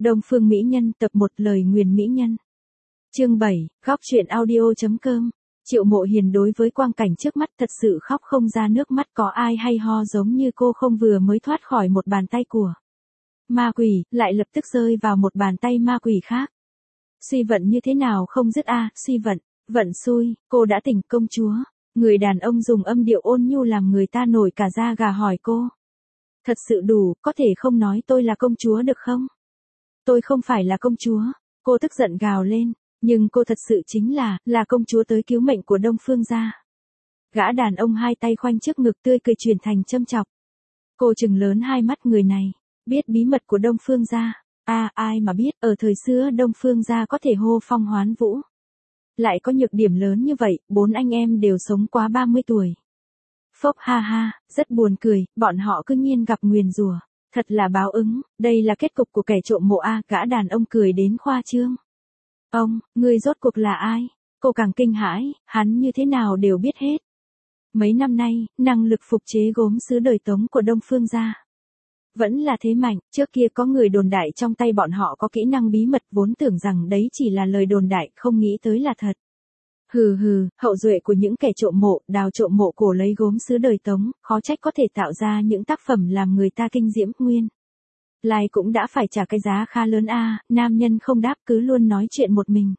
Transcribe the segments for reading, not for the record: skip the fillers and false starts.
Đông Phương Mỹ Nhân tập 1 lời nguyền mỹ nhân. Chương 7, góc truyện audio.com. Triệu Mộ Hiền đối với quang cảnh trước mắt thật sự khóc không ra nước mắt, có ai hay ho giống như cô không, vừa mới thoát khỏi một bàn tay của ma quỷ, lại lập tức rơi vào một bàn tay ma quỷ khác. Suy vận như thế nào không dứt a, suy vận, vận xui, cô đã tỉnh công chúa. Người đàn ông dùng âm điệu ôn nhu làm người ta nổi cả da gà hỏi cô. Thật sự đủ, có thể không nói tôi là công chúa được không? Tôi không phải là công chúa. Cô tức giận gào lên, nhưng cô thật sự chính là công chúa tới cứu mệnh của Đông Phương gia. Gã đàn ông hai tay khoanh trước ngực tươi cười chuyển thành châm chọc. Cô trừng lớn hai mắt, người này biết bí mật của Đông Phương gia. Ai mà biết, ở thời xưa Đông Phương gia có thể hô phong hoán vũ. Lại có nhược điểm lớn như vậy, 4 anh em đều sống quá 30 tuổi. Phốc ha ha, rất buồn cười, bọn họ cứ nhiên gặp nguyền rủa. Thật là báo ứng, đây là kết cục của kẻ trộm mộ a, gã đàn ông cười đến khoa trương. Ông, người rốt cuộc là ai? Cô càng kinh hãi, hắn như thế nào đều biết hết. Mấy năm nay, năng lực phục chế gốm sứ đời Tống của Đông Phương gia vẫn là thế mạnh, trước kia có người đồn đại trong tay bọn họ có kỹ năng bí mật, vốn tưởng rằng đấy chỉ là lời đồn đại, không nghĩ tới là thật. Hừ, hậu duệ của những kẻ trộm mộ, đào trộm mộ cổ lấy gốm sứ đời Tống, khó trách có thể tạo ra những tác phẩm làm người ta kinh diễm, nguyên lai cũng đã phải trả cái giá khá lớn a. Nam nhân không đáp, cứ luôn nói chuyện một mình.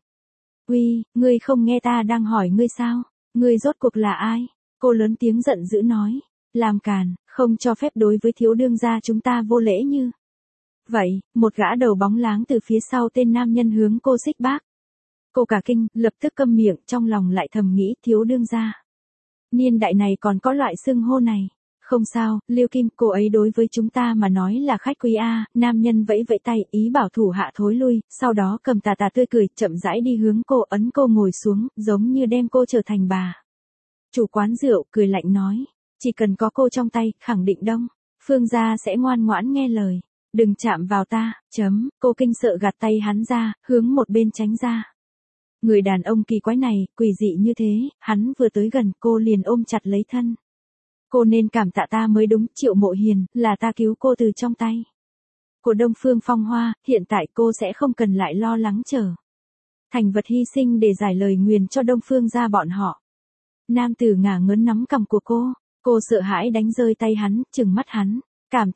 Uy, ngươi không nghe ta đang hỏi ngươi sao? Ngươi rốt cuộc là ai? Cô lớn tiếng giận dữ nói. Làm càn, không cho phép đối với thiếu đương gia chúng ta vô lễ như vậy. Một gã đầu bóng láng từ phía sau tên nam nhân hướng cô xích bác. Cô cả kinh, lập tức câm miệng, trong lòng lại thầm nghĩ, thiếu đương gia. Niên đại này còn có loại xưng hô này. Không sao, Liêu Kim, cô ấy đối với chúng ta mà nói là khách quý a. Nam nhân vẫy vẫy tay, ý bảo thủ hạ thối lui, sau đó cầm tà tươi cười, chậm rãi đi hướng cô, ấn cô ngồi xuống, giống như đem cô trở thành bà chủ quán rượu, cười lạnh nói. Chỉ cần có cô trong tay, khẳng định Đông Phương gia sẽ ngoan ngoãn nghe lời. Đừng chạm vào ta, cô kinh sợ gạt tay hắn ra, hướng một bên tránh ra. Người đàn ông kỳ quái này, quỷ dị như thế, hắn vừa tới gần cô liền ôm chặt lấy thân. Cô nên cảm tạ ta mới đúng, Triệu Mộ Hiền, là ta cứu cô từ trong tay của Đông Phương Phong Hoa, hiện tại cô sẽ không cần lại lo lắng trở thành vật hy sinh để giải lời nguyền cho Đông Phương gia bọn họ. Nam tử ngả ngớn nắm cằm của cô sợ hãi đánh rơi tay hắn, trừng mắt hắn. Cảm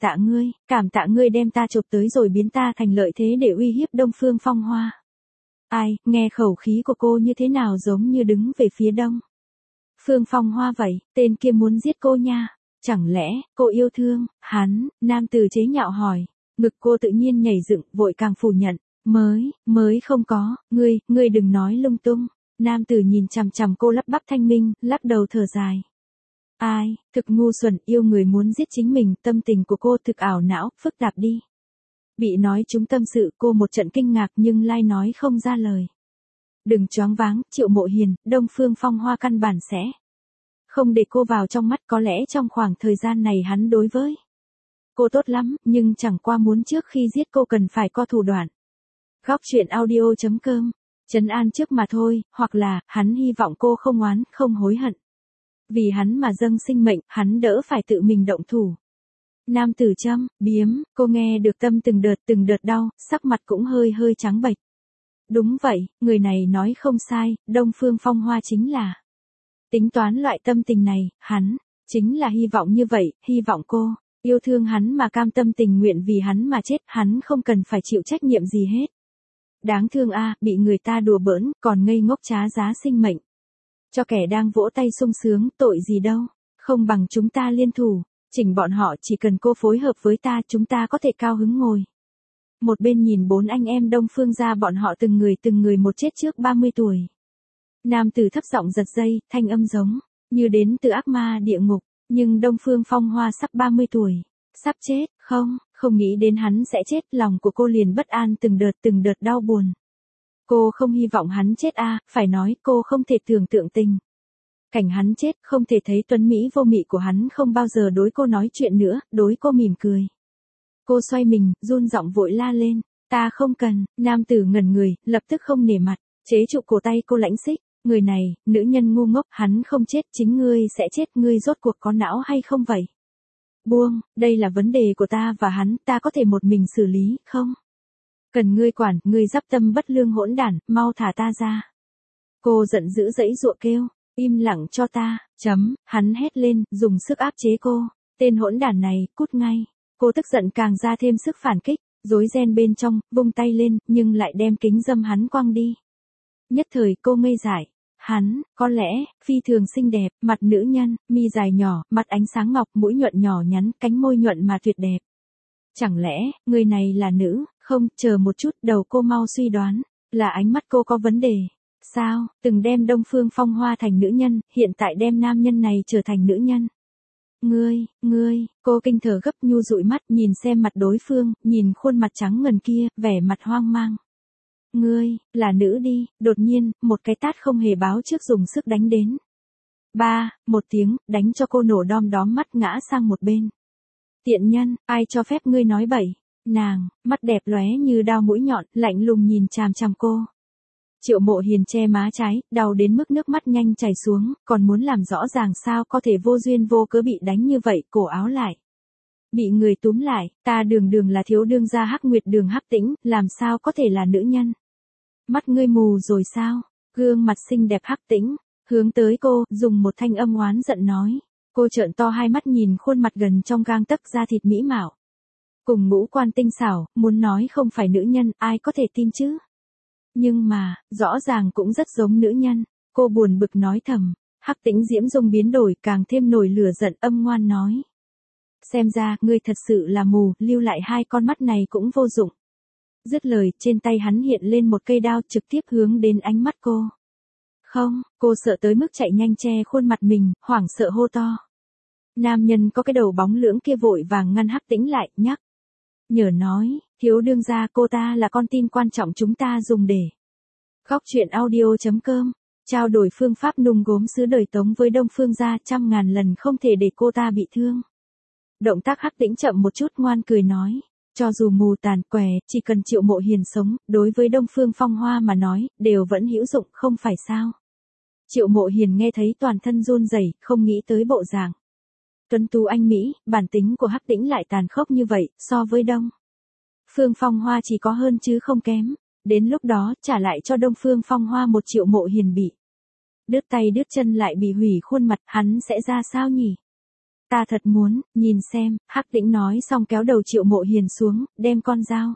tạ ngươi đem ta chụp tới rồi biến ta thành lợi thế để uy hiếp Đông Phương Phong Hoa. Ai, nghe khẩu khí của cô như thế nào giống như đứng về phía Đông Phương Phong Hoa vậy, tên kia muốn giết cô nha. Chẳng lẽ, cô yêu thương, hắn, nam tử chế nhạo hỏi. Ngực cô tự nhiên nhảy dựng, vội càng phủ nhận. Mới không có, ngươi đừng nói lung tung. Nam tử nhìn chằm chằm cô lắp bắp thanh minh, lắc đầu thở dài. Ai, thực ngu xuẩn, yêu người muốn giết chính mình, tâm tình của cô thực ảo não, phức tạp đi. Bị nói trúng tâm sự, cô một trận kinh ngạc nhưng lai nói không ra lời. Đừng choáng váng, Triệu Mộ Hiền, Đông Phương Phong Hoa căn bản sẽ không để cô vào trong mắt, có lẽ trong khoảng thời gian này hắn đối với cô tốt lắm, nhưng chẳng qua muốn trước khi giết cô cần phải có thủ đoạn. Góc truyện audio.com, trấn an trước mà thôi, hoặc là, hắn hy vọng cô không oán, không hối hận. Vì hắn mà dâng sinh mệnh, hắn đỡ phải tự mình động thủ. Nam tử châm biếm, cô nghe được tâm từng đợt đau, sắc mặt cũng hơi trắng bệch. Đúng vậy, người này nói không sai, Đông Phương Phong Hoa chính là tính toán loại tâm tình này, hắn chính là hy vọng như vậy, hy vọng cô yêu thương hắn mà cam tâm tình nguyện vì hắn mà chết, hắn không cần phải chịu trách nhiệm gì hết. Đáng thương a, bị người ta đùa bỡn, còn ngây ngốc trá giá sinh mệnh. Cho kẻ đang vỗ tay sung sướng, tội gì đâu, không bằng chúng ta liên thủ, chỉnh bọn họ, chỉ cần cô phối hợp với ta, chúng ta có thể cao hứng ngồi. Một bên nhìn 4 anh em Đông Phương gia bọn họ từng người một chết trước 30 tuổi. Nam tử thấp giọng giật dây, thanh âm giống như đến từ ác ma địa ngục, nhưng Đông Phương Phong Hoa sắp 30 tuổi, sắp chết, không nghĩ đến hắn sẽ chết, lòng của cô liền bất an từng đợt đau buồn. Cô không hy vọng hắn chết a, phải nói cô không thể tưởng tượng tình cảnh hắn chết, không thể thấy tuấn mỹ vô mị của hắn không bao giờ đối cô nói chuyện nữa, đối cô mỉm cười. Cô xoay mình, run giọng vội la lên, ta không cần. Nam tử ngẩn người, lập tức không nể mặt, chế trụ cổ tay cô lãnh xích. Người này, nữ nhân ngu ngốc, hắn không chết, chính ngươi sẽ chết, ngươi rốt cuộc có não hay không vậy? Buông, đây là vấn đề của ta và hắn, ta có thể một mình xử lý, không Cần ngươi quản, ngươi dắp tâm bất lương hỗn đản, mau thả ta ra. Cô giận dữ giãy giụa kêu, im lặng cho ta, hắn hét lên, dùng sức áp chế cô. Tên hỗn đản này, cút ngay. Cô tức giận càng ra thêm sức phản kích, rối ren bên trong, vung tay lên, nhưng lại đem kính dâm hắn quăng đi. Nhất thời cô ngây dại. Hắn, có lẽ, phi thường xinh đẹp, mặt nữ nhân, mi dài nhỏ, mặt ánh sáng ngọc, mũi nhuận nhỏ nhắn, cánh môi nhuận mà tuyệt đẹp. Chẳng lẽ, người này là nữ? Không, chờ một chút, đầu cô mau suy đoán, là ánh mắt cô có vấn đề. Sao, từng đem Đông Phương Phong Hoa thành nữ nhân, hiện tại đem nam nhân này trở thành nữ nhân. Ngươi, cô kinh thở gấp nhu dụi mắt nhìn xem mặt đối phương, nhìn khuôn mặt trắng ngần kia, vẻ mặt hoang mang. Ngươi, là nữ đi, đột nhiên, một cái tát không hề báo trước dùng sức đánh đến. Một tiếng, đánh cho cô nổ đom đóm mắt ngã sang một bên. Tiện nhân, ai cho phép ngươi nói bậy? Nàng, mắt đẹp lóe như đao mũi nhọn, lạnh lùng nhìn chằm chằm cô. Triệu Mộ Hiền che má trái, đau đến mức nước mắt nhanh chảy xuống, còn muốn làm rõ ràng sao có thể vô duyên vô cớ bị đánh như vậy, cổ áo lại. Bị người túm lại, ta đường là thiếu đương gia Hắc Nguyệt Đường Hắc Tĩnh, làm sao có thể là nữ nhân? Mắt ngươi mù rồi sao? Gương mặt xinh đẹp Hắc Tĩnh, hướng tới cô, dùng một thanh âm oán giận nói. Cô trợn to hai mắt nhìn khuôn mặt gần trong gang tấc da thịt mỹ mạo. Cùng ngũ quan tinh xảo, muốn nói không phải nữ nhân, ai có thể tin chứ? Nhưng mà, rõ ràng cũng rất giống nữ nhân. Cô buồn bực nói thầm. Hắc Tĩnh diễm dung biến đổi càng thêm nổi lửa giận âm ngoan nói. Xem ra, ngươi thật sự là mù, lưu lại hai con mắt này cũng vô dụng. Dứt lời, trên tay hắn hiện lên một cây đao trực tiếp hướng đến ánh mắt cô. Không, cô sợ tới mức chạy nhanh che khuôn mặt mình, hoảng sợ hô to. Nam nhân có cái đầu bóng lưỡng kia vội vàng ngăn Hắc Tĩnh lại, nhắc. Nhờ nói, thiếu đương gia cô ta là con tin quan trọng chúng ta dùng để. Góc truyện audio.com, trao đổi phương pháp nung gốm sứ đời Tống với Đông Phương gia 100.000 lần không thể để cô ta bị thương. Động tác Hắc Tĩnh chậm một chút ngoan cười nói. Cho dù mù tàn què, chỉ cần Triệu Mộ Hiền sống, đối với Đông Phương Phong Hoa mà nói, đều vẫn hữu dụng, không phải sao. Triệu Mộ Hiền nghe thấy toàn thân run rẩy, không nghĩ tới bộ dạng. Tuấn tú anh Mỹ, bản tính của Hắc Tĩnh lại tàn khốc như vậy, so với Đông Phương Phong Hoa chỉ có hơn chứ không kém. Đến lúc đó, trả lại cho Đông Phương Phong Hoa một Triệu Mộ Hiền bị đứt tay đứt chân lại bị hủy khuôn mặt, hắn sẽ ra sao nhỉ? Ta thật muốn, nhìn xem, Hắc Tĩnh nói xong kéo đầu Triệu Mộ Hiền xuống, đem con dao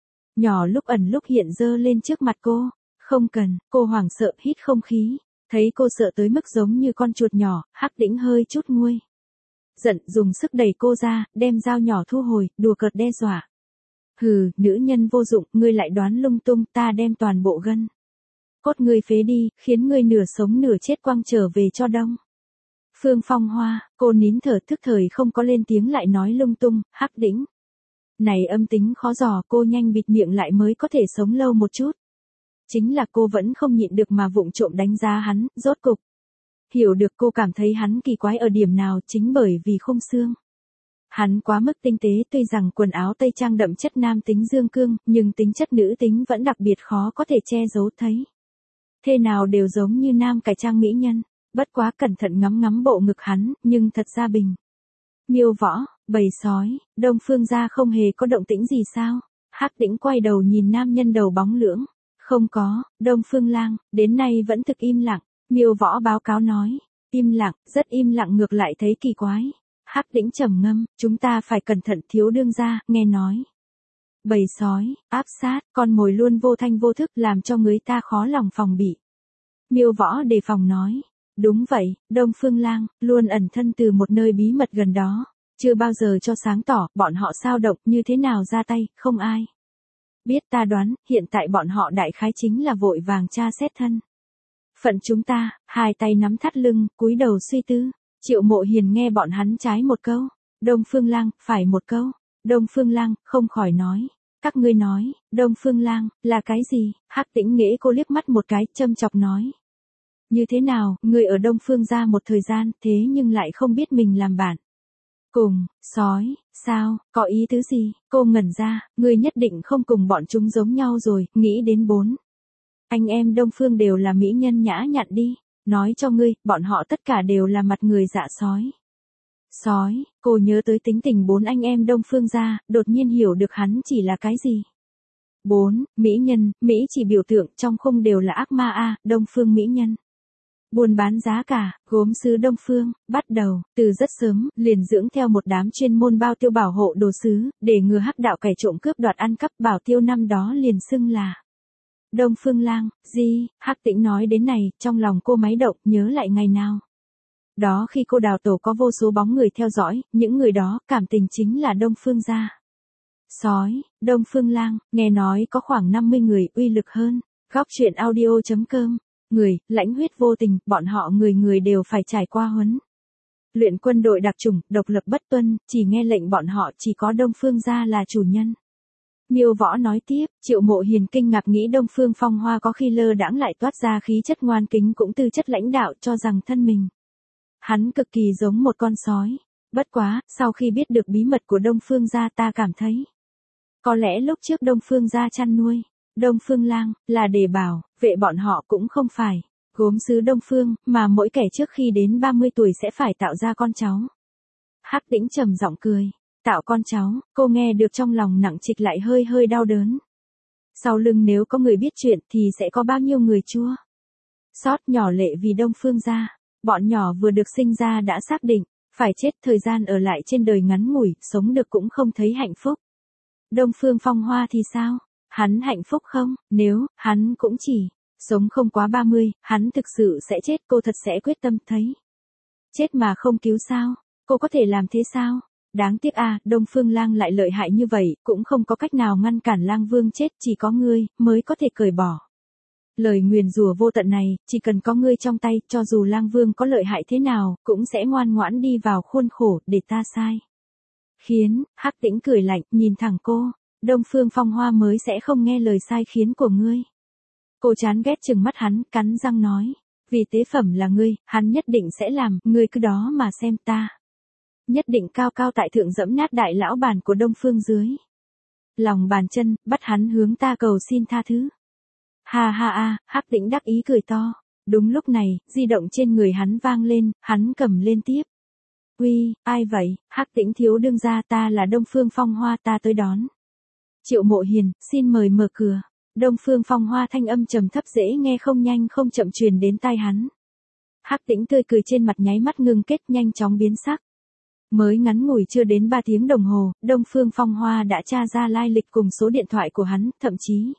nhỏ lúc ẩn lúc hiện giơ lên trước mặt cô. Không cần, cô hoảng sợ hít không khí. Thấy cô sợ tới mức giống như con chuột nhỏ, Hắc Tĩnh hơi chút nguôi giận, dùng sức đẩy cô ra, đem dao nhỏ thu hồi, đùa cợt đe dọa. Hừ, nữ nhân vô dụng, ngươi lại đoán lung tung, ta đem toàn bộ gân cốt ngươi phế đi, khiến ngươi nửa sống nửa chết quăng trở về cho Đông Phương Phong Hoa. Cô nín thở thức thời không có lên tiếng lại nói lung tung. Hắc Tĩnh này âm tính khó dò, cô nhanh bịt miệng lại mới có thể sống lâu một chút. Chính là cô vẫn không nhịn được mà vụng trộm đánh giá hắn, rốt cục hiểu được cô cảm thấy hắn kỳ quái ở điểm nào, chính bởi vì khung xương. Hắn quá mức tinh tế, tuy rằng quần áo tây trang đậm chất nam tính dương cương, nhưng tính chất nữ tính vẫn đặc biệt khó có thể che giấu thấy. Thế nào đều giống như nam cải trang mỹ nhân, bất quá cẩn thận ngắm bộ ngực hắn, nhưng thật ra bình. Miêu Võ, bầy sói, Đông Phương gia không hề có động tĩnh gì sao? Hắc Tĩnh quay đầu nhìn nam nhân đầu bóng lưỡng. Không có, Đông Phương Lang, đến nay vẫn thực im lặng. Miêu Võ báo cáo nói. Im lặng, rất im lặng ngược lại thấy kỳ quái. Hắc Tĩnh trầm ngâm, chúng ta phải cẩn thận thiếu đương gia, nghe nói. Bầy sói, áp sát, con mồi luôn vô thanh vô thức làm cho người ta khó lòng phòng bị. Miêu Võ đề phòng nói. Đúng vậy, Đông Phương Lang, luôn ẩn thân từ một nơi bí mật gần đó. Chưa bao giờ cho sáng tỏ, bọn họ sao động, như thế nào ra tay, không ai biết. Ta đoán, hiện tại bọn họ đại khái chính là vội vàng tra xét thân phận chúng ta. Hai tay nắm thắt lưng, cúi đầu suy tư. Triệu Mộ Hiền nghe bọn hắn trái một câu, Đông Phương Lang, phải một câu. Đông Phương Lang, không khỏi nói. Các ngươi nói, Đông Phương Lang, là cái gì? Hắc Tĩnh nghễ cô liếc mắt một cái, châm chọc nói. Như thế nào, người ở Đông Phương gia một thời gian, thế nhưng lại không biết mình làm bạn cùng sói, sao, có ý tứ gì? Cô ngẩn ra, người nhất định không cùng bọn chúng giống nhau rồi, nghĩ đến 4 anh em Đông Phương đều là mỹ nhân nhã nhặn đi. Nói cho ngươi, bọn họ tất cả đều là mặt người dạ sói. Sói, cô nhớ tới tính tình 4 anh em Đông Phương gia, đột nhiên hiểu được hắn chỉ là cái gì. 4. Mỹ nhân, Mỹ chỉ biểu tượng trong khung đều là ác ma a, Đông Phương mỹ nhân. Buôn bán giá cả, gốm sứ Đông Phương, bắt đầu, từ rất sớm, liền dưỡng theo một đám chuyên môn bao tiêu bảo hộ đồ sứ, để ngừa hắc đạo kẻ trộm cướp đoạt ăn cắp. Bảo tiêu năm đó liền xưng là Đông Phương Lang. Hắc Tĩnh nói đến này, trong lòng cô máy động, nhớ lại ngày nào. Đó khi cô đào tổ có vô số bóng người theo dõi, những người đó, cảm tình chính là Đông Phương gia. Sói, Đông Phương Lang, nghe nói có khoảng 50 người, uy lực hơn. Góc truyện audio.com. Người, lãnh huyết vô tình, bọn họ người người đều phải trải qua huấn luyện quân đội đặc chủng, độc lập bất tuân, chỉ nghe lệnh bọn họ, chỉ có Đông Phương gia là chủ nhân. Miêu Võ nói tiếp, Triệu Mộ Hiền kinh ngạc nghĩ Đông Phương Phong Hoa có khi lơ đãng lại toát ra khí chất ngoan kính cũng tư chất lãnh đạo, cho rằng thân mình. Hắn cực kỳ giống một con sói. Bất quá, sau khi biết được bí mật của Đông Phương gia ta cảm thấy. Có lẽ lúc trước Đông Phương gia chăn nuôi Đông Phương Lang, là để bảo vệ bọn họ cũng không phải gốm sứ Đông Phương, mà mỗi kẻ trước khi đến 30 tuổi sẽ phải tạo ra con cháu. Hắc Tĩnh trầm giọng cười. Tạo con cháu, cô nghe được trong lòng nặng trịch lại hơi hơi đau đớn. Sau lưng nếu có người biết chuyện thì sẽ có bao nhiêu người chua xót nhỏ lệ vì Đông Phương gia. Bọn nhỏ vừa được sinh ra đã xác định phải chết, thời gian ở lại trên đời ngắn ngủi, sống được cũng không thấy hạnh phúc. Đông Phương Phong Hoa thì sao? Hắn hạnh phúc không? Nếu hắn cũng chỉ sống không quá 30, hắn thực sự sẽ chết, cô thật sẽ quyết tâm thấy chết mà không cứu sao? Cô có thể làm thế sao? Đáng tiếc a, Đông Phương Lang lại lợi hại như vậy, cũng không có cách nào ngăn cản Lang Vương chết, chỉ có ngươi mới có thể cởi bỏ lời nguyền rủa vô tận này. Chỉ cần có ngươi trong tay, cho dù Lang Vương có lợi hại thế nào, cũng sẽ ngoan ngoãn đi vào khuôn khổ để ta sai khiến. Hắc Tĩnh cười lạnh, nhìn thẳng cô. Đông Phương Phong Hoa mới sẽ không nghe lời sai khiến của ngươi. Cô chán ghét chừng mắt hắn, cắn răng nói. Vì tế phẩm là ngươi, hắn nhất định sẽ làm, ngươi cứ đó mà xem ta. Nhất định cao cao tại thượng dẫm nát đại lão bàn của Đông Phương dưới lòng bàn chân, bắt hắn hướng ta cầu xin tha thứ. Ha ha a, Hắc Tĩnh đắc ý cười to. Đúng lúc này, di động trên người hắn vang lên, hắn cầm lên tiếp. Uy, ai vậy? Hắc Tĩnh thiếu đương gia, ta là Đông Phương Phong Hoa, ta tới đón. Triệu Mộ Hiền, xin mời mở cửa. Đông Phương Phong Hoa thanh âm trầm thấp dễ nghe không nhanh không chậm truyền đến tai hắn. Hắc Tĩnh tươi cười trên mặt nháy mắt ngưng kết, nhanh chóng biến sắc. Mới ngắn ngủi chưa đến 3 tiếng đồng hồ, Đông Phương Phong Hoa đã tra ra lai lịch cùng số điện thoại của hắn, thậm chí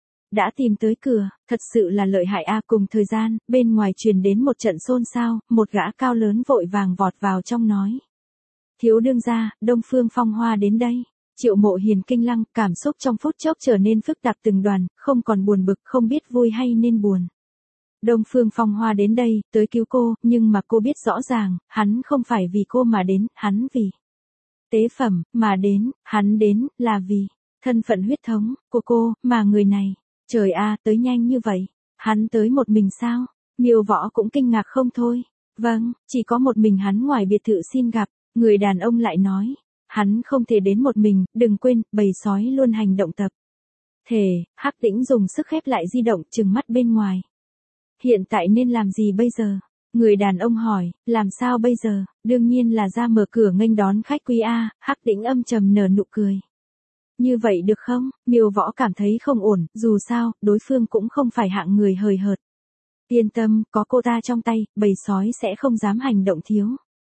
đã tìm tới cửa, thật sự là lợi hại a. Cùng thời gian, bên ngoài truyền đến một trận xôn xao, một gã cao lớn vội vàng vọt vào trong nói. Thiếu đương gia, Đông Phương Phong Hoa đến đây. Triệu Mộ Hiền kinh lăng, cảm xúc trong phút chốc trở nên phức tạp từng đoàn, không còn buồn bực, không biết vui hay nên buồn. Đông Phương Phong Hoa đến đây, tới cứu cô, nhưng mà cô biết rõ ràng, hắn không phải vì cô mà đến, hắn vì tế phẩm, mà đến, hắn đến, là vì thân phận huyết thống của cô, mà người này, trời a, tới nhanh như vậy, hắn tới một mình sao? Miêu Võ cũng kinh ngạc không thôi. Vâng, chỉ có một mình hắn ngoài biệt thự xin gặp, người đàn ông lại nói. Hắn không thể đến một mình, đừng quên, bầy sói luôn hành động tập thể. Hắc Tĩnh dùng sức khép lại di động, trừng mắt bên ngoài. Hiện tại nên làm gì bây giờ? Người đàn ông hỏi, làm sao bây giờ? Đương nhiên là ra mở cửa nghênh đón khách quý a. Hắc Tĩnh âm trầm nở nụ cười. Như vậy được không? Miêu Võ cảm thấy không ổn, dù sao, đối phương cũng không phải hạng người hời hợt. Yên tâm, có cô ta trong tay, bầy sói sẽ không dám hành động thiếu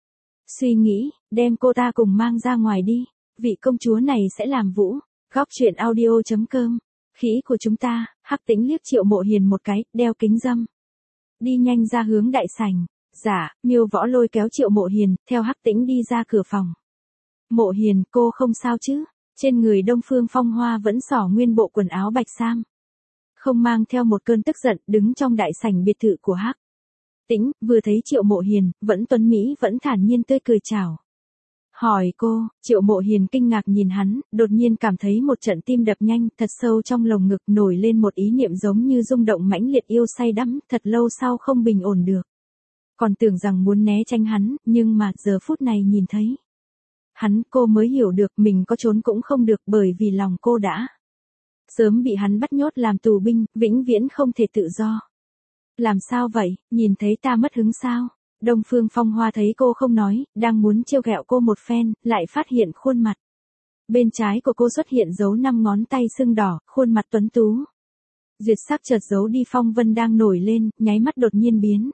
suy nghĩ, đem cô ta cùng mang ra ngoài đi. Vị công chúa này sẽ làm vũ. Góc truyện audio.com. Khỉ của chúng ta. Hắc Tĩnh liếc Triệu Mộ Hiền một cái, đeo kính râm. Đi nhanh ra hướng đại sảnh. Dạ, Miêu Võ lôi kéo Triệu Mộ Hiền, theo Hắc Tĩnh đi ra cửa phòng. Mộ Hiền, cô không sao chứ? Trên người Đông Phương Phong Hoa vẫn xỏ nguyên bộ quần áo bạch sam. Không mang theo một cơn tức giận, đứng trong đại sảnh biệt thự của Hắc Tĩnh, vừa thấy Triệu Mộ Hiền, vẫn tuấn mỹ vẫn thản nhiên tươi cười chào. Hỏi cô, Triệu Mộ Hiền kinh ngạc nhìn hắn, đột nhiên cảm thấy một trận tim đập nhanh, thật sâu trong lồng ngực nổi lên một ý niệm giống như rung động mãnh liệt yêu say đắm, thật lâu sau không bình ổn được. Còn tưởng rằng muốn né tránh hắn, nhưng mà giờ phút này nhìn thấy hắn, cô mới hiểu được mình có trốn cũng không được, bởi vì lòng cô đã sớm bị hắn bắt nhốt làm tù binh, vĩnh viễn không thể tự do. Làm sao vậy, nhìn thấy ta mất hứng sao? Đông Phương Phong Hoa thấy cô không nói, đang muốn trêu ghẹo cô một phen, lại phát hiện khuôn mặt Bên trái của cô xuất hiện dấu 5 ngón tay sưng đỏ, khuôn mặt tuấn tú. Duyệt sắc chợt giấu đi phong vân đang nổi lên, nháy mắt đột nhiên biến.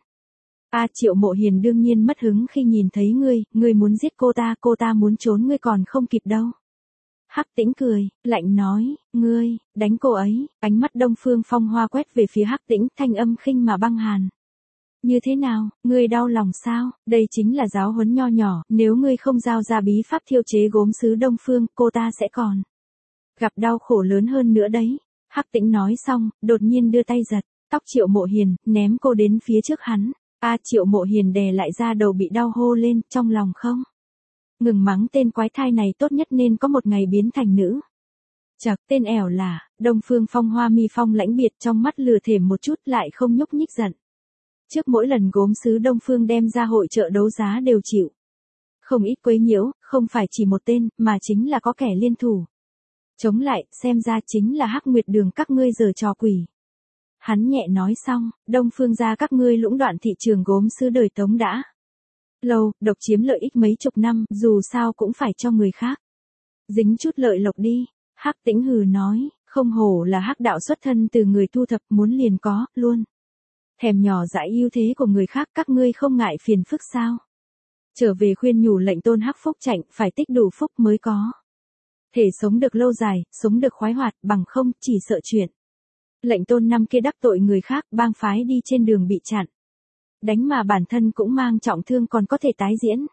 Triệu Mộ Hiền đương nhiên mất hứng khi nhìn thấy ngươi muốn giết cô ta muốn trốn ngươi còn không kịp đâu. Hắc Tĩnh cười, lạnh nói, ngươi, đánh cô ấy, ánh mắt Đông Phương Phong Hoa quét về phía Hắc Tĩnh, thanh âm khinh mà băng hàn. Như thế nào, ngươi đau lòng sao, đây chính là giáo huấn nho nhỏ, nếu ngươi không giao ra bí pháp thiêu chế gốm sứ Đông Phương, cô ta sẽ còn gặp đau khổ lớn hơn nữa đấy. Hắc Tĩnh nói xong, đột nhiên đưa tay giật tóc Triệu Mộ Hiền, ném cô đến phía trước hắn. Triệu Mộ Hiền đè lại ra đầu bị đau hô lên, trong lòng không ngừng mắng tên quái thai này tốt nhất nên có một ngày biến thành nữ. Chậc, tên ẻo là, Đông Phương Phong Hoa mi phong lãnh biệt trong mắt lừa thềm một chút lại không nhúc nhích giận. Trước mỗi lần gốm sứ Đông Phương đem ra hội chợ đấu giá đều chịu không ít quấy nhiễu, không phải chỉ một tên, mà chính là có kẻ liên thủ chống lại, xem ra chính là Hắc Nguyệt Đường các ngươi giở trò quỷ. Hắn nhẹ nói xong, Đông Phương gia các ngươi lũng đoạn thị trường gốm sứ đời Tống đã lâu, độc chiếm lợi ích mấy chục năm, dù sao cũng phải cho người khác dính chút lợi lộc đi. Hắc Tĩnh hừ nói, không hổ là Hắc đạo xuất thân từ người thu thập, muốn liền có, luôn thèm nhỏ dãi ưu thế của người khác, các ngươi không ngại phiền phức sao? Trở về khuyên nhủ lệnh tôn Hắc Phúc Trạch, phải tích đủ phúc mới có thể sống được lâu dài, sống được khoái hoạt, bằng không chỉ sợ chuyện lệnh tôn năm kia đắc tội người khác, bang phái đi trên đường bị chặn đánh mà bản thân cũng mang trọng thương còn có thể tái diễn.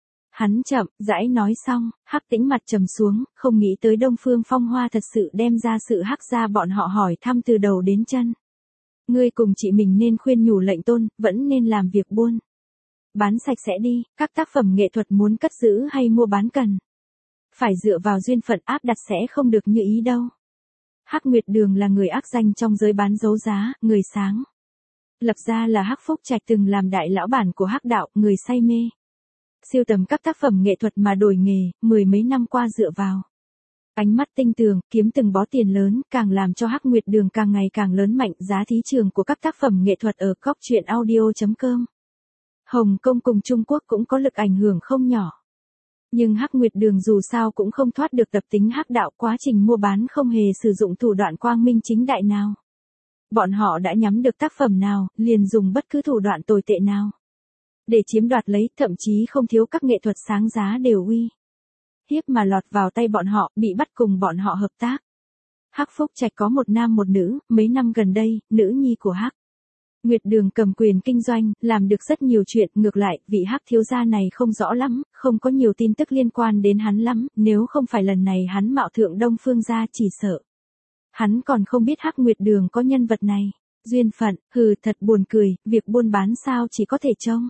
Hắn chậm rãi nói xong, Hắc Tĩnh mặt trầm xuống, không nghĩ tới Đông Phương Phong Hoa thật sự đem ra sự Hắc gia bọn họ hỏi thăm từ đầu đến chân. Ngươi cùng chị mình nên khuyên nhủ lệnh tôn, vẫn nên làm việc buôn bán sạch sẽ đi, các tác phẩm nghệ thuật muốn cất giữ hay mua bán cần phải dựa vào duyên phận, áp đặt sẽ không được như ý đâu. Hắc Nguyệt Đường là người ác danh trong giới bán đấu giá, người sáng lập ra là Hắc Phúc Trạch từng làm đại lão bản của Hắc đạo, người say mê siêu tầm các tác phẩm nghệ thuật mà đổi nghề, mười mấy năm qua dựa vào ánh mắt tinh tường, kiếm từng bó tiền lớn, càng làm cho Hắc Nguyệt Đường càng ngày càng lớn mạnh. Giá thị trường của các tác phẩm nghệ thuật ở coctruyện.audio.com, Hồng Kông cùng Trung Quốc cũng có lực ảnh hưởng không nhỏ. Nhưng Hắc Nguyệt Đường dù sao cũng không thoát được tập tính hắc đạo, quá trình mua bán không hề sử dụng thủ đoạn quang minh chính đại nào. Bọn họ đã nhắm được tác phẩm nào, liền dùng bất cứ thủ đoạn tồi tệ nào để chiếm đoạt lấy, thậm chí không thiếu các nghệ thuật sáng giá đều uy hiếp mà lọt vào tay bọn họ, bị bắt cùng bọn họ hợp tác. Hắc Phúc Trạch có một nam một nữ, mấy năm gần đây, nữ nhi của Hắc Nguyệt Đường cầm quyền kinh doanh, làm được rất nhiều chuyện, ngược lại, vị Hắc thiếu gia này không rõ lắm, không có nhiều tin tức liên quan đến hắn lắm, nếu không phải lần này hắn mạo thượng Đông Phương gia chỉ sợ hắn còn không biết Hắc Nguyệt Đường có nhân vật này. Duyên phận, thật buồn cười, việc buôn bán sao chỉ có thể trông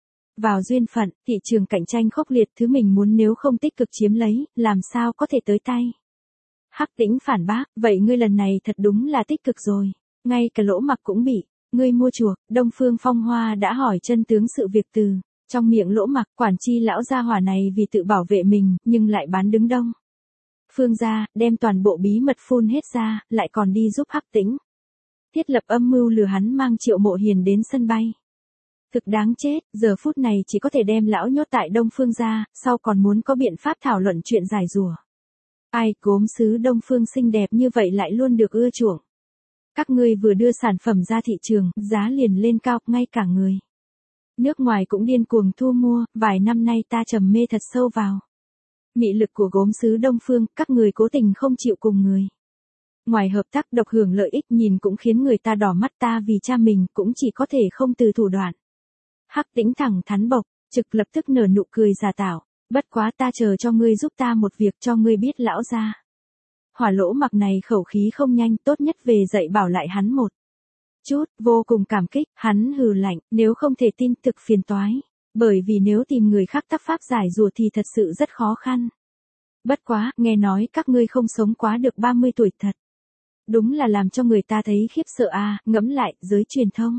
vào duyên phận, thị trường cạnh tranh khốc liệt, thứ mình muốn nếu không tích cực chiếm lấy, làm sao có thể tới tay. Hắc Tĩnh phản bác, vậy ngươi lần này thật đúng là tích cực rồi, ngay cả Lỗ Mặc cũng bị ngươi mua chuộc. Đông Phương Phong Hoa đã hỏi chân tướng sự việc từ trong miệng Lỗ Mặc. Quản chi lão gia hỏa này vì tự bảo vệ mình, nhưng lại bán đứng Đông Phương gia, đem toàn bộ bí mật phun hết ra, lại còn đi giúp Hắc Tĩnh thiết lập âm mưu lừa hắn mang Triệu Mộ Hiền đến sân bay. Thực đáng chết, giờ phút này chỉ có thể đem lão nhốt tại Đông Phương gia, sau còn muốn có biện pháp thảo luận chuyện giải rùa. Ai, gốm sứ Đông Phương xinh đẹp như vậy lại luôn được ưa chuộng. Các ngươi vừa đưa sản phẩm ra thị trường, giá liền lên cao, ngay cả người nước ngoài cũng điên cuồng thu mua, vài năm nay ta trầm mê thật sâu vào mị lực của gốm sứ Đông Phương, các người cố tình không chịu cùng người ngoài hợp tác độc hưởng lợi ích, nhìn cũng khiến người ta đỏ mắt, ta vì cha mình cũng chỉ có thể không từ thủ đoạn. Hắc Tĩnh thẳng thắn bộc trực lập tức nở nụ cười giả tạo, bất quá ta chờ cho ngươi giúp ta một việc, cho ngươi biết lão gia hỏa Lỗ Mặc này khẩu khí không nhanh, tốt nhất về dạy bảo lại hắn một chút, vô cùng cảm kích. Hắn hừ lạnh, nếu không thể tin thực phiền toái, bởi vì nếu tìm người khác tác pháp giải rùa thì thật sự rất khó khăn. Bất quá, nghe nói các ngươi không sống quá được 30 tuổi thật đúng là làm cho người ta thấy khiếp sợ à, ngẫm lại, giới truyền thông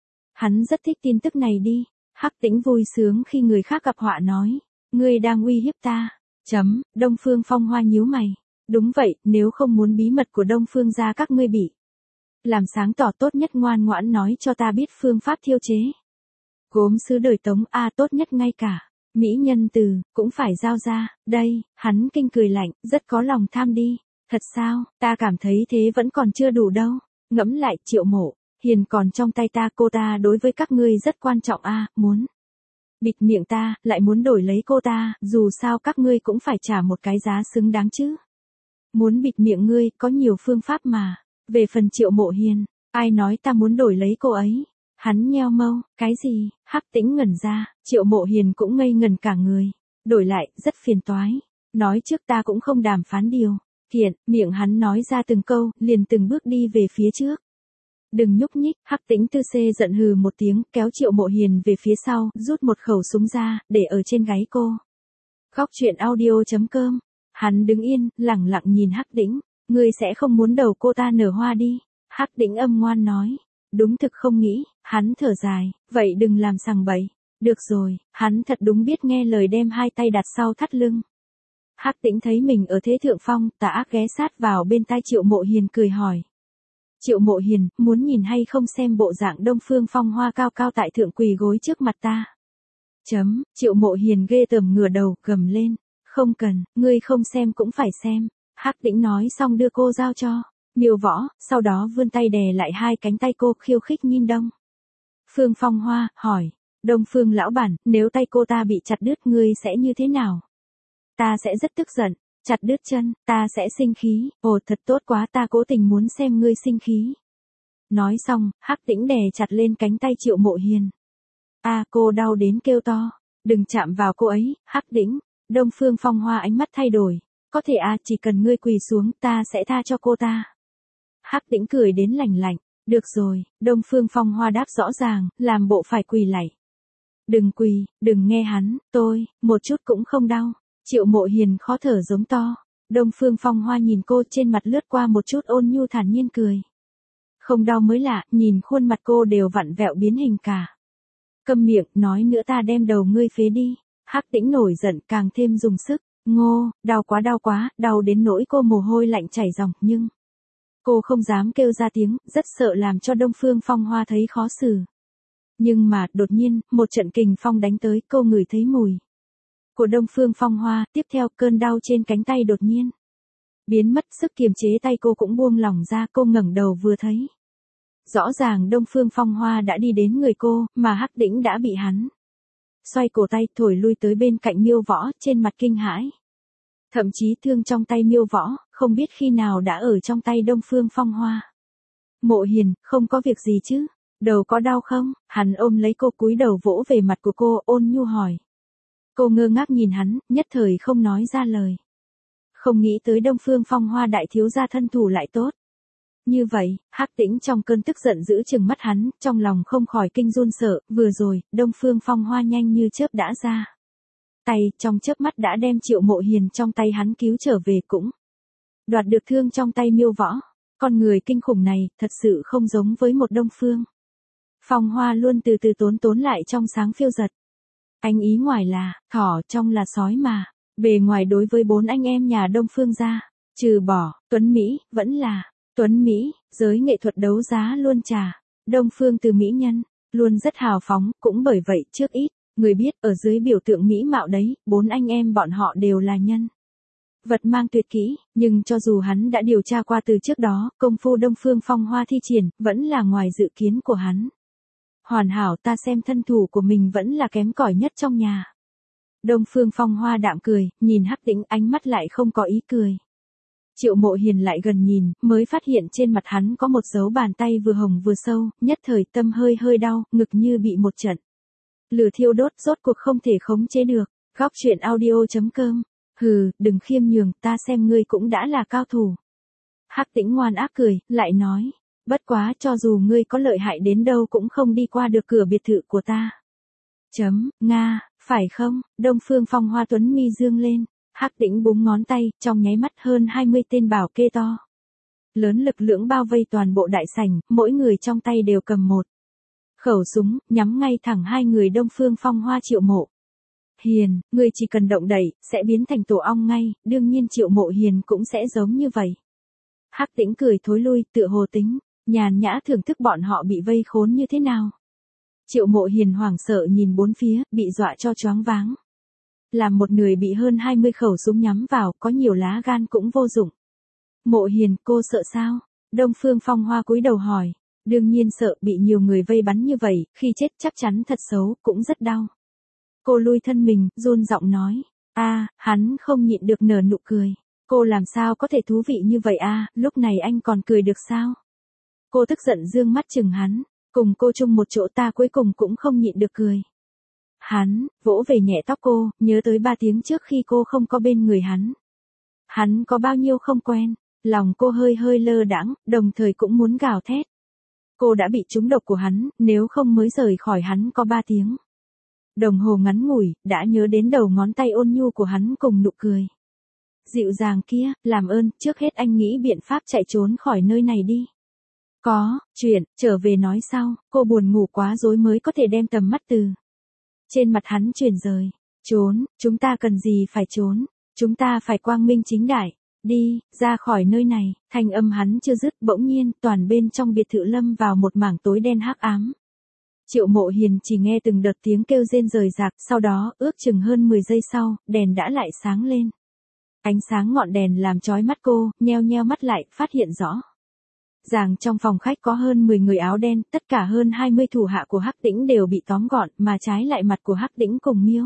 hắn rất thích tin tức này đi. Hắc Tĩnh vui sướng khi người khác gặp họa nói, ngươi đang uy hiếp ta. Đông Phương Phong Hoa nhíu mày. Đúng vậy, nếu không muốn bí mật của Đông Phương gia các ngươi bị làm sáng tỏ, tốt nhất ngoan ngoãn nói cho ta biết phương pháp thiêu chế gốm sứ đời Tống. Tốt nhất ngay cả Mỹ nhân từ, cũng phải giao ra, đây, hắn kinh cười lạnh, rất có lòng tham đi. Thật sao, ta cảm thấy thế vẫn còn chưa đủ đâu. Ngẫm lại, Triệu Mộ Hiền còn trong tay ta, cô ta đối với các ngươi rất quan trọng a, muốn bịt miệng ta, lại muốn đổi lấy cô ta, dù sao các ngươi cũng phải trả một cái giá xứng đáng chứ. Muốn bịt miệng ngươi, có nhiều phương pháp mà. Về phần Triệu Mộ Hiền, ai nói ta muốn đổi lấy cô ấy? Hắn nheo mâu, cái gì? Hắc Tĩnh ngẩn ra, Triệu Mộ Hiền cũng ngây ngần cả người. Đổi lại, rất phiền toái. Nói trước ta cũng không đàm phán điều kiện, miệng hắn nói ra từng câu, liền từng bước đi về phía trước. Đừng nhúc nhích, Hắc Tĩnh Tư Xê giận hừ một tiếng, kéo Triệu Mộ Hiền về phía sau, rút một khẩu súng ra, để ở trên gáy cô. Góc truyện audio.com. Hắn đứng yên, lẳng lặng nhìn Hắc Tĩnh. Ngươi sẽ không muốn đầu cô ta nở hoa đi. Hắc Tĩnh âm ngoan nói. Đúng thực không nghĩ, hắn thở dài, vậy đừng làm sằng bậy. Được rồi, hắn thật đúng biết nghe lời, đem hai tay đặt sau thắt lưng. Hắc Tĩnh thấy mình ở thế thượng phong, tà ác ghé sát vào bên tai Triệu Mộ Hiền cười hỏi. Triệu Mộ Hiền, muốn nhìn hay không xem bộ dạng Đông Phương Phong Hoa cao cao tại thượng quỳ gối trước mặt ta. Triệu Mộ Hiền ghê tởm ngửa đầu, gầm lên. Không cần, ngươi không xem cũng phải xem. Hắc Tĩnh nói xong đưa cô giao cho Miêu Võ, sau đó vươn tay đè lại hai cánh tay cô, khiêu khích nhìn Đông Phương Phong Hoa, hỏi. Đông Phương lão bản, nếu tay cô ta bị chặt đứt ngươi sẽ như thế nào? Ta sẽ rất tức giận. Chặt đứt chân, ta sẽ sinh khí. Ồ, thật tốt quá, ta cố tình muốn xem ngươi sinh khí. Nói xong, Hắc Tĩnh đè chặt lên cánh tay Triệu Mộ Hiền. Cô đau đến kêu to. Đừng chạm vào cô ấy, Hắc Tĩnh. Đông Phương Phong Hoa ánh mắt thay đổi. Có thể chỉ cần ngươi quỳ xuống, ta sẽ tha cho cô ta. Hắc Tĩnh cười đến lành lạnh. Được rồi, Đông Phương Phong Hoa đáp rõ ràng, làm bộ phải quỳ lạy. Đừng quỳ, đừng nghe hắn, tôi, một chút cũng không đau. Triệu Mộ Hiền khó thở giống to. Đông Phương Phong Hoa nhìn cô, trên mặt lướt qua một chút ôn nhu thản nhiên cười. Không đau mới lạ, nhìn khuôn mặt cô đều vặn vẹo biến hình cả. Câm miệng, nói nữa ta đem đầu ngươi phế đi. Hắc Tĩnh nổi giận, càng thêm dùng sức. Ngô, đau quá, đau đến nỗi cô mồ hôi lạnh chảy ròng, nhưng cô không dám kêu ra tiếng, rất sợ làm cho Đông Phương Phong Hoa thấy khó xử. Nhưng mà, đột nhiên, một trận kình phong đánh tới, cô ngửi thấy mùi của Đông Phương Phong Hoa, tiếp theo cơn đau trên cánh tay đột nhiên biến mất, sức kiềm chế tay cô cũng buông lỏng ra, cô ngẩng đầu vừa thấy. Rõ ràng Đông Phương Phong Hoa đã đi đến người cô, mà Hắc Tĩnh đã bị hắn xoay cổ tay, thổi lui tới bên cạnh Miêu Võ, trên mặt kinh hãi. Thậm chí thương trong tay Miêu Võ, không biết khi nào đã ở trong tay Đông Phương Phong Hoa. Mộ Hiền, không có việc gì chứ? Đầu có đau không? Hắn ôm lấy cô, cúi đầu vỗ về mặt của cô, ôn nhu hỏi. Cô ngơ ngác nhìn hắn, nhất thời không nói ra lời. Không nghĩ tới Đông Phương Phong Hoa đại thiếu gia thân thủ lại tốt. Như vậy, Hắc Tĩnh trong cơn tức giận giữ chừng mắt hắn, trong lòng không khỏi kinh run sợ, vừa rồi, Đông Phương Phong Hoa nhanh như chớp đã ra tay, trong chớp mắt đã đem Triệu Mộ Hiền trong tay hắn cứu trở về, cũng đoạt được thương trong tay Miêu Võ. Con người kinh khủng này, thật sự không giống với một Đông Phương Phong Hoa luôn từ từ tốn lại trong sáng phiêu giật. Anh ý ngoài là thỏ, trong là sói mà. Bề ngoài đối với bốn anh em nhà Đông Phương gia, trừ bỏ Tuấn Mỹ, vẫn là Tuấn Mỹ. Giới nghệ thuật đấu giá luôn trà Đông Phương từ mỹ nhân, luôn rất hào phóng, cũng bởi vậy trước ít người biết, ở dưới biểu tượng mỹ mạo đấy, bốn anh em bọn họ đều là nhân vật mang tuyệt kỹ, nhưng cho dù hắn đã điều tra qua từ trước đó, công phu Đông Phương Phong Hoa thi triển, vẫn là ngoài dự kiến của hắn. Hoàn hảo, ta xem thân thủ của mình vẫn là kém cỏi nhất trong nhà. Đông Phương Phong Hoa đạm cười, nhìn Hắc Tĩnh, ánh mắt lại không có ý cười. Triệu Mộ Hiền lại gần nhìn, mới phát hiện trên mặt hắn có một dấu bàn tay vừa hồng vừa sâu, nhất thời tâm hơi đau, ngực như bị một trận lửa thiêu đốt, rốt cuộc không thể khống chế được. Góc truyện audio.com. Hừ, đừng khiêm nhường, ta xem ngươi cũng đã là cao thủ. Hắc Tĩnh ngoan ác cười, lại nói. Bất quá, cho dù ngươi có lợi hại đến đâu cũng không đi qua được cửa biệt thự của ta. Nga, phải không? Đông Phương Phong Hoa tuấn mi dương lên. Hắc Tĩnh búng ngón tay, trong nháy mắt hơn 20 tên bảo kê to lớn lực lưỡng bao vây toàn bộ đại sảnh, mỗi người trong tay đều cầm một khẩu súng, nhắm ngay thẳng hai người Đông Phương Phong Hoa. Triệu Mộ Hiền, người chỉ cần động đẩy, sẽ biến thành tổ ong ngay, đương nhiên Triệu Mộ Hiền cũng sẽ giống như vậy. Hắc Tĩnh cười thối lui, tựa hồ tính nhàn nhã thưởng thức bọn họ bị vây khốn như thế nào. Triệu Mộ Hiền hoảng sợ nhìn bốn phía, bị dọa cho choáng váng. Làm một người bị hơn 20 khẩu súng nhắm vào, có nhiều lá gan cũng vô dụng. Mộ Hiền, cô sợ sao? Đông Phương Phong Hoa cúi đầu hỏi. Đương nhiên sợ, bị nhiều người vây bắn như vậy, khi chết chắc chắn thật xấu, cũng rất đau. Cô lui thân mình, run giọng nói. Hắn không nhịn được nở nụ cười. Cô làm sao có thể thú vị như vậy lúc này anh còn cười được sao? Cô tức giận dương mắt chừng hắn. Cùng cô chung một chỗ ta cuối cùng cũng không nhịn được cười. Hắn vỗ về nhẹ tóc cô, nhớ tới 3 tiếng trước khi cô không có bên người hắn. Hắn có bao nhiêu không quen, lòng cô hơi hơi lơ đãng, đồng thời cũng muốn gào thét. Cô đã bị trúng độc của hắn, nếu không mới rời khỏi hắn có 3 tiếng. Đồng hồ ngắn ngủi, đã nhớ đến đầu ngón tay ôn nhu của hắn cùng nụ cười. Dịu dàng kia, làm ơn, trước hết anh nghĩ biện pháp chạy trốn khỏi nơi này đi. Có, chuyện, trở về nói sau, cô buồn ngủ quá rối mới có thể đem tầm mắt từ trên mặt hắn chuyển rời. Trốn, chúng ta cần gì phải trốn, chúng ta phải quang minh chính đại. Đi, ra khỏi nơi này, thanh âm hắn chưa dứt bỗng nhiên, toàn bên trong biệt thự lâm vào một mảng tối đen hắc ám. Triệu Mộ Hiền chỉ nghe từng đợt tiếng kêu rên rời rạc, sau đó, ước chừng hơn 10 giây sau, đèn đã lại sáng lên. Ánh sáng ngọn đèn làm chói mắt cô, nheo nheo mắt lại, phát hiện rõ. Ràng trong phòng khách có hơn 10 người áo đen, tất cả hơn 20 thủ hạ của Hắc Tĩnh đều bị tóm gọn, mà trái lại mặt của Hắc Tĩnh cùng Miêu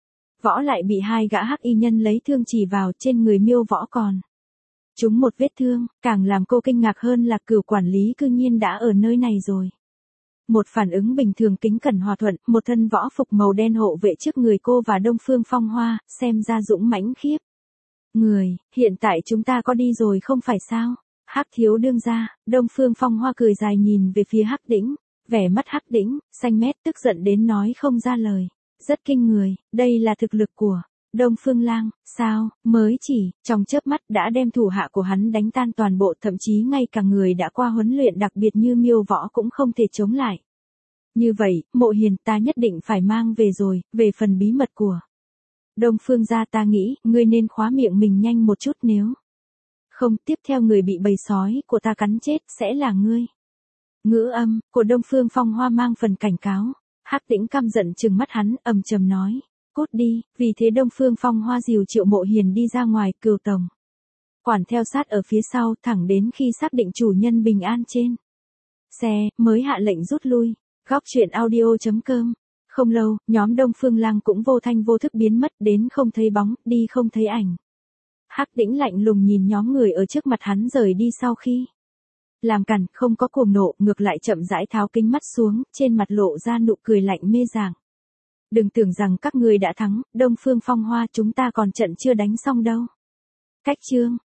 Võ lại bị 2 gã hắc y nhân lấy thương chỉ vào, trên người Miêu Võ còn trúng một vết thương, càng làm cô kinh ngạc hơn là cửu quản lý cư nhiên đã ở nơi này rồi. Một phản ứng bình thường kính cẩn hòa thuận, một thân võ phục màu đen hộ vệ trước người cô và Đông Phương Phong Hoa, xem ra dũng mãnh khiếp. Người, hiện tại chúng ta có đi rồi không phải sao? Hắc thiếu đương gia, Đông Phương Phong Hoa cười dài nhìn về phía Hắc Tĩnh, vẻ mắt Hắc Tĩnh, xanh mét tức giận đến nói không ra lời. Rất kinh người, đây là thực lực của Đông Phương Lang, sao, mới chỉ, trong chớp mắt đã đem thủ hạ của hắn đánh tan toàn bộ, thậm chí ngay cả người đã qua huấn luyện đặc biệt như Miêu Võ cũng không thể chống lại. Như vậy, Mộ Hiền ta nhất định phải mang về rồi, về phần bí mật của Đông Phương gia ta nghĩ, ngươi nên khóa miệng mình nhanh một chút nếu không tiếp theo người bị bầy sói của ta cắn chết sẽ là ngươi. Ngữ âm của Đông Phương Phong Hoa mang phần cảnh cáo. Hắc Tĩnh căm giận trừng mắt hắn, ầm trầm nói, cút đi, vì thế Đông Phương Phong Hoa dìu Triệu Mộ Hiền đi ra ngoài, Cửu tổng quản theo sát ở phía sau, thẳng đến khi xác định chủ nhân bình an trên xe, mới hạ lệnh rút lui. Góc truyện audio.com. Không lâu, nhóm Đông Phương Lang cũng vô thanh vô thức biến mất, đến không thấy bóng, đi không thấy ảnh. Hắc Tĩnh lạnh lùng nhìn nhóm người ở trước mặt hắn rời đi sau khi làm cản, không có cuồng nộ, ngược lại chậm rãi tháo kính mắt xuống, trên mặt lộ ra nụ cười lạnh mê dàng. Đừng tưởng rằng các ngươi đã thắng, Đông Phương Phong Hoa, chúng ta còn trận chưa đánh xong đâu. Cách chương